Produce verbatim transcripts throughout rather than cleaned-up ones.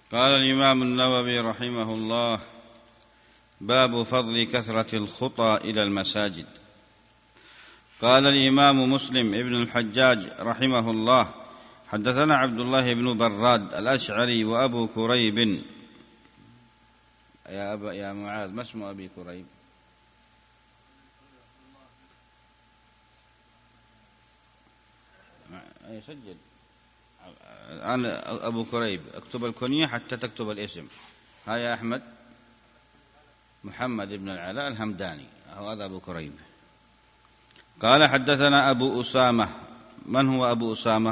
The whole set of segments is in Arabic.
قال الإمام النووي رحمه الله: باب فضل كثرة الخطى إلى المساجد. قال الإمام مسلم ابن الحجاج رحمه الله: حدثنا عبد الله بن براد الأشعري وأبو كريب. يا أبا يا معاذ، ما اسم أبي كريب؟ يسجل أنا أبو كريب، اكتب الكنية حتى تكتب الاسم. ها يا أحمد، محمد بن العلاء الهمداني، هذا أبو كريب. قال: حدثنا أبو أسامة. من هو أبو أسامة؟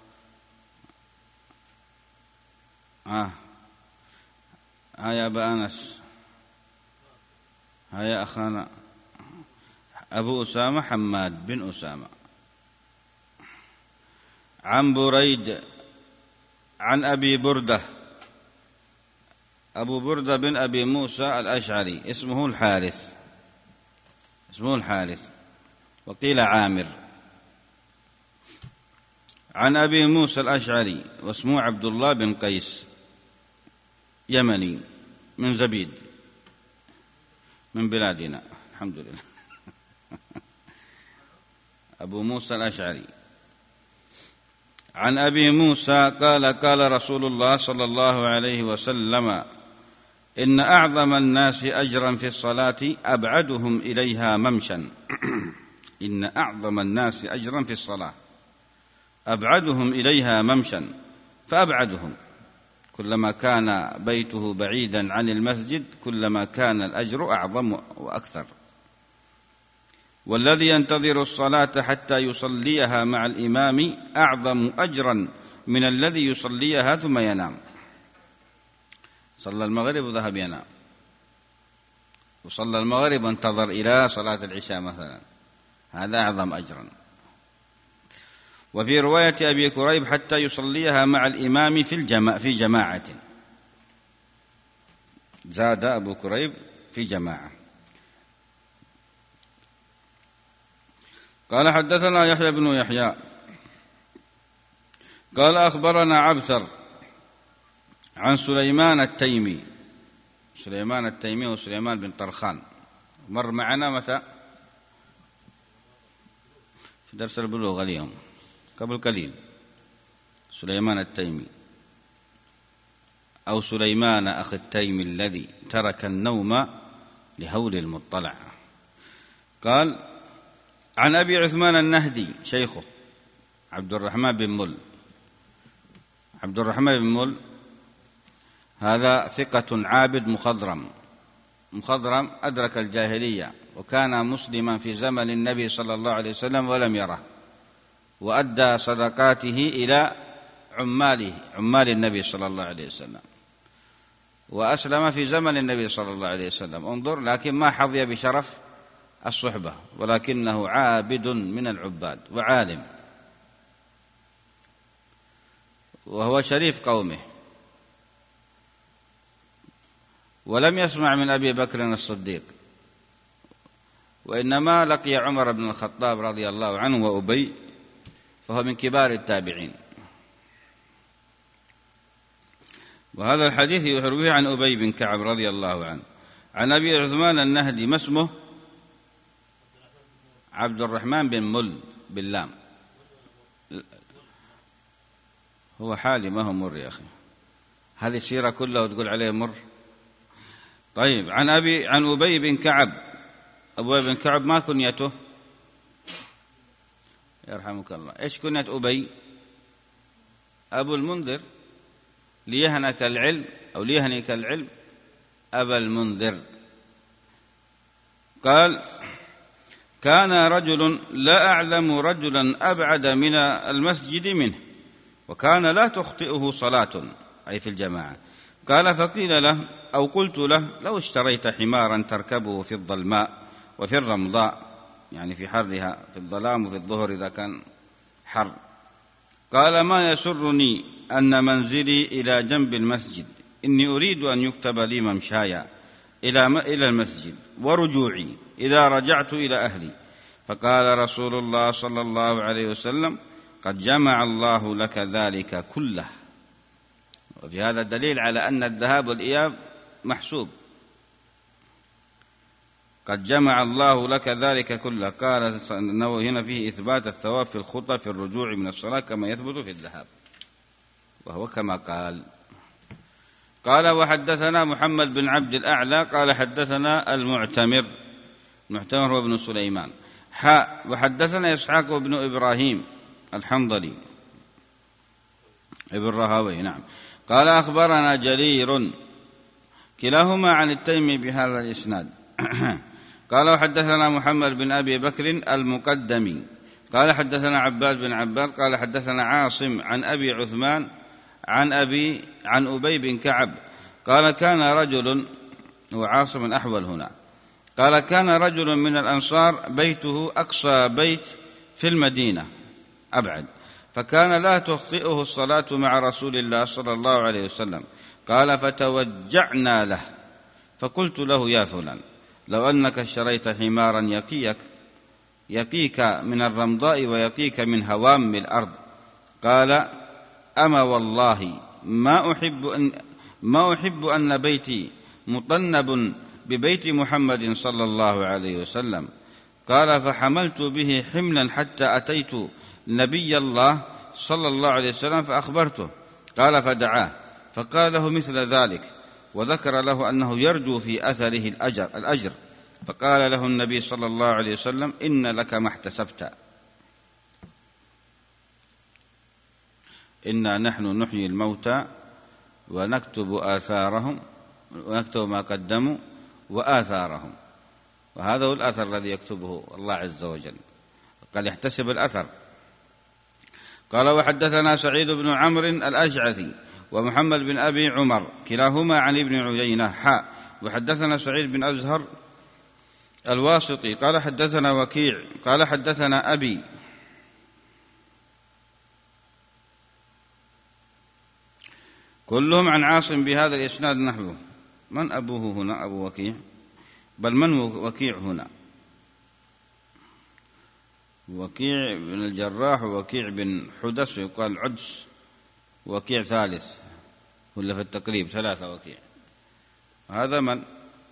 ها ها يا أبا أنس، ها يا أخانا. أبو أسامة حماد بن أسامة عن بريد عن أبي بردة. أبو بردة بن أبي موسى الأشعري، اسمه الحارث اسمه الحارث وقيل عامر. عن أبي موسى الأشعري واسمه عبد الله بن قيس، يمني من زبيد، من بلادنا الحمد لله. أبو موسى الأشعري. عن أبي موسى قال: قال رسول الله صلى الله عليه وسلم: إن أعظم الناس أجرا في الصلاة أبعدهم إليها ممشا. إن أعظم الناس أجرا في الصلاة أبعدهم إليها ممشا، فأبعدهم كلما كان بيته بعيدا عن المسجد كلما كان الأجر أعظم وأكثر. والذي ينتظر الصلاة حتى يصليها مع الإمام أعظم أجرا من الذي يصليها ثم ينام. صلى المغرب وذهب ينام، وصلى المغرب وانتظر إلى صلاة العشاء مثلا، هذا أعظم أجرا. وفي رواية أبي كريب: حتى يصليها مع الإمام في الجماعة في جماعة. زاد أبو كريب في جماعة. قال: حدثنا يحيى بن يحيى قال: أخبرنا عبثر عن سليمان التيمي. سليمان التيمي وسليمان بن طرخان مر معنا متى؟ في درس البلوغ اليوم قبل قليل. سليمان التيمي أو سليمان أخي التيمي الذي ترك النوم لهول المطلع. قال: عن أبي عثمان النهدي شيخه عبد الرحمن بن مل. عبد الرحمن بن مل هذا ثقة عابد مخضرم. مخضرم أدرك الجاهلية وكان مسلما في زمن النبي صلى الله عليه وسلم ولم يره، وأدى صدقاته إلى عماله عمال النبي صلى الله عليه وسلم، وأسلم في زمن النبي صلى الله عليه وسلم. انظر، لكن ما حظي بشرف الصحبة، ولكنه عابد من العباد وعالم، وهو شريف قومه. ولم يسمع من أبي بكر الصديق، وإنما لقي عمر بن الخطاب رضي الله عنه وأبي، فهو من كبار التابعين. وهذا الحديث يرويه عن أبي بن كعب رضي الله عنه. عن أبي عثمان النهدي، ما اسمه؟ عبد الرحمن بن مل باللام. هو حالي، ما هو مر يا أخي. هذه السيرة كلها وتقول عليه مر؟ طيب. عن أبي عن أبي بن كعب. أبو بن كعب ما كنيته؟ يرحمك الله. إيش كنية أبي؟ أبو المنذر، ليهنك العلم أو ليهنك العلم أبا المنذر. قال: كان رجل لا أعلم رجلا أبعد من المسجد منه، وكان لا تخطئه صلاة، أي في الجماعة. قال: فقيل له أو قلت له: لو اشتريت حمارا تركبه في الظلماء وفي الرمضاء، يعني في حرها، في الظلام وفي الظهر إذا كان حر. قال: ما يسرني أن منزلي إلى جنب المسجد، إني أريد أن يكتب لي ممشاي إلى المسجد ورجوعي إذا رجعت إلى أهلي. فقال رسول الله صلى الله عليه وسلم: قد جمع الله لك ذلك كله. وفي هذا دليل على أن الذهاب والإياب محسوب. قد جمع الله لك ذلك كله. قال النووي هنا فيه إثبات الثواب في الخطى في الرجوع من الصلاة كما يثبت في الذهاب، وهو كما قال. قال وحدثنا محمد بن عبد الأعلى قال حدثنا المعتمر، المعتمر هو ابن سليمان حاء وحدثنا إسحاق بن إبراهيم الحنظلي ابن رهوي نعم قال أخبرنا جرير كلاهما عن التيمي بهذا الإسناد. قال وحدثنا محمد بن أبي بكر المقدمي قال حدثنا عباد بن عباد قال حدثنا عاصم عن أبي عثمان عن أبي عن أبي بن كعب قال كان رجل، وعاصم الأحول هنا، قال كان رجل من الأنصار بيته أقصى بيت في المدينة أبعد، فكان لا تخطئه الصلاة مع رسول الله صلى الله عليه وسلم. قال فتوجعنا له فقلت له يا فلان لو أنك اشتريت حمارا يقيك يقيك من الرمضاء ويقيك من هوام الأرض. قال أما والله ما أحب أن, ما أحب أن بيتي مطنب ببيت محمد صلى الله عليه وسلم. قال فحملت به حملا حتى أتيت نبي الله صلى الله عليه وسلم فأخبرته. قال فدعاه فقال له مثل ذلك وذكر له أنه يرجو في أثره الأجر, الأجر فقال له النبي صلى الله عليه وسلم إن لك ما احتسبت، إنا نحن نحيي الموتى ونكتب آثارهم ونكتب ما قدموا وآثارهم. وهذا هو الأثر الذي يكتبه الله عز وجل، قال يحتسب الأثر. قال وحدثنا سعيد بن عمرو الأشعثي ومحمد بن أبي عمر كلاهما عن ابن عيينة حاء وحدثنا سعيد بن أزهر الواسطي قال حدثنا وكيع قال حدثنا أبي كلهم عن عاصم بهذا الإسناد نحوه. من أبوه هنا؟ أبو وكيع، بل من وكيع هنا؟ وكيع بن الجراح ووكيع بن حدث ويقال عدس، وكيع ثالث ولا في التقريب ثلاثة وكيع. هذا من؟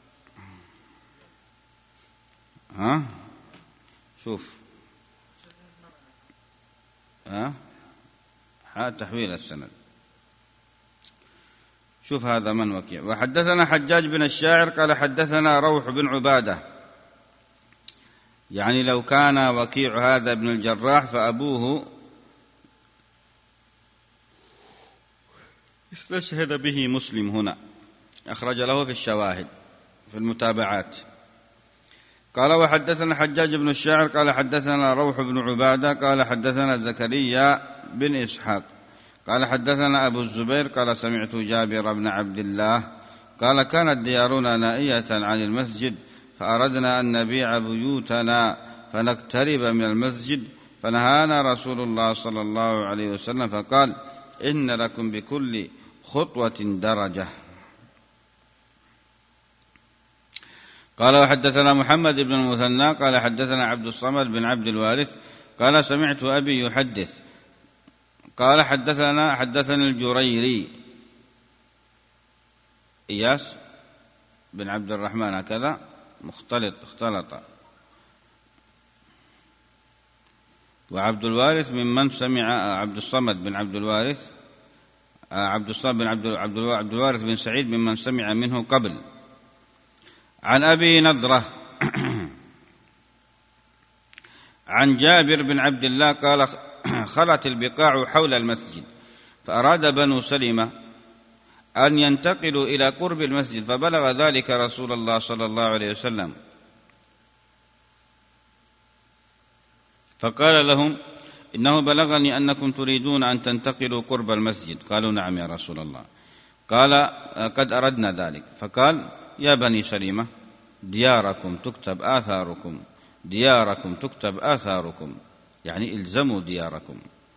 ها شوف ها ها تحويل السند. شوف هذا من وكيع. وحدثنا حجاج بن الشاعر قال حدثنا روح بن عبادة، يعني لو كان وكيع هذا ابن الجراح فأبوه استشهد به مسلم هنا، أخرج له في الشواهد في المتابعات. قال وحدثنا حجاج بن الشاعر قال حدثنا روح بن عبادة قال حدثنا زكريا بن إسحاق قال حدثنا أبو الزبير قال سمعت جابر بن عبد الله قال كانت ديارنا نائية عن المسجد فأردنا أن نبيع بيوتنا فنقترب من المسجد فنهانا رسول الله صلى الله عليه وسلم فقال إن لكم بكل خطوة درجة. قال وحدثنا محمد بن المثنى قال حدثنا عبد الصمد بن عبد الوارث قال سمعت أبي يحدث قال حدثنا حدثنا الجريري إياس بن عبد الرحمن هكذا مختلط اختلط، وعبد الوارث ممن سمع عبد الصمد بن عبد الوارث عبد الصمد بن عبد عبد الوارث بن سعيد ممن سمع منه قبل. عن أبي نضرة عن جابر بن عبد الله قال خلت البقاع حول المسجد فأراد بنو سلمة أن ينتقلوا إلى قرب المسجد فبلغ ذلك رسول الله صلى الله عليه وسلم فقال لهم إنه بلغني أنكم تريدون أن تنتقلوا قرب المسجد. قالوا نعم يا رسول الله. قال قد أردنا ذلك. فقال يا بني سلمة دياركم تكتب آثاركم دياركم تكتب آثاركم، يعني إلزموا دياركم.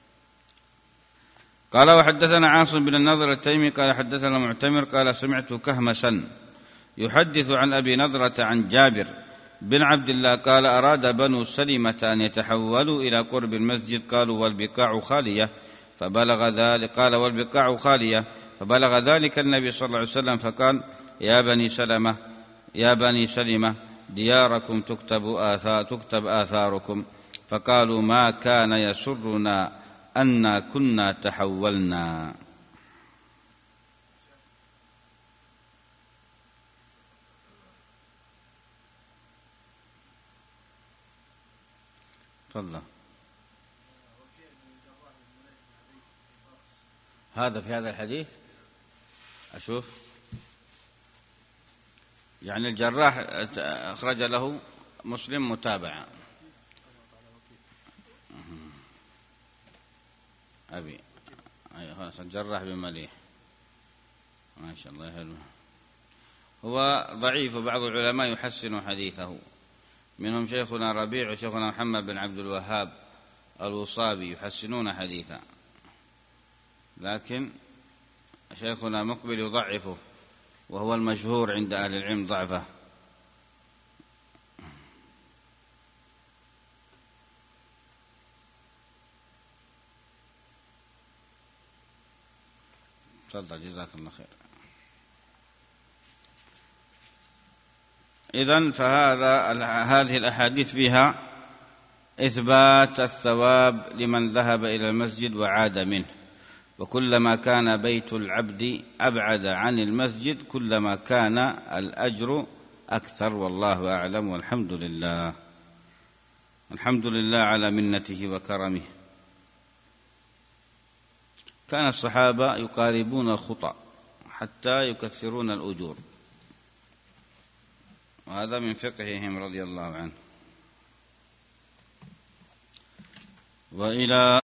قال وحدثنا عاصم بن النضر التيمي قال حدثنا معتمر قال سمعت كهمسا يحدث عن أبي نضرة عن جابر بن عبد الله قال أراد بنو سلمة أن يتحولوا إلى قرب المسجد قالوا والبقاع خالية فبلغ ذلك قال والبقاع خالية فبلغ ذلك النبي صلى الله عليه وسلم فقال: يا بني سلمة يا بني سلمة دياركم تكتب آثار تكتب آثاركم. فقالوا: ما كان يسرنا أنا كنا تحولنا. تفضل. هذا في هذا الحديث أشوف يعني الجراح أخرج له مسلم متابعة. أبي أي خلاص الجراح بمليح ما شاء الله حلو. هو ضعيف وبعض العلماء يحسن حديثه، منهم شيخنا ربيع وشيخنا محمد بن عبد الوهاب الوصابي يحسنون حديثا، لكن شيخنا مقبل يضعفه وهو المشهور عند أهل العلم ضعفه. تفضل جزاك الله خير. إذن فهذا هذه الأحاديث فيها إثبات الثواب لمن ذهب إلى المسجد وعاد منه، وكلما كان بيت العبد أبعد عن المسجد كلما كان الأجر أكثر، والله أعلم، والحمد لله. الحمد لله على منته وكرمه. كان الصحابة يقاربون الخطى حتى يكثرون الأجور، وهذا من فقههم رضي الله عنه. وإلى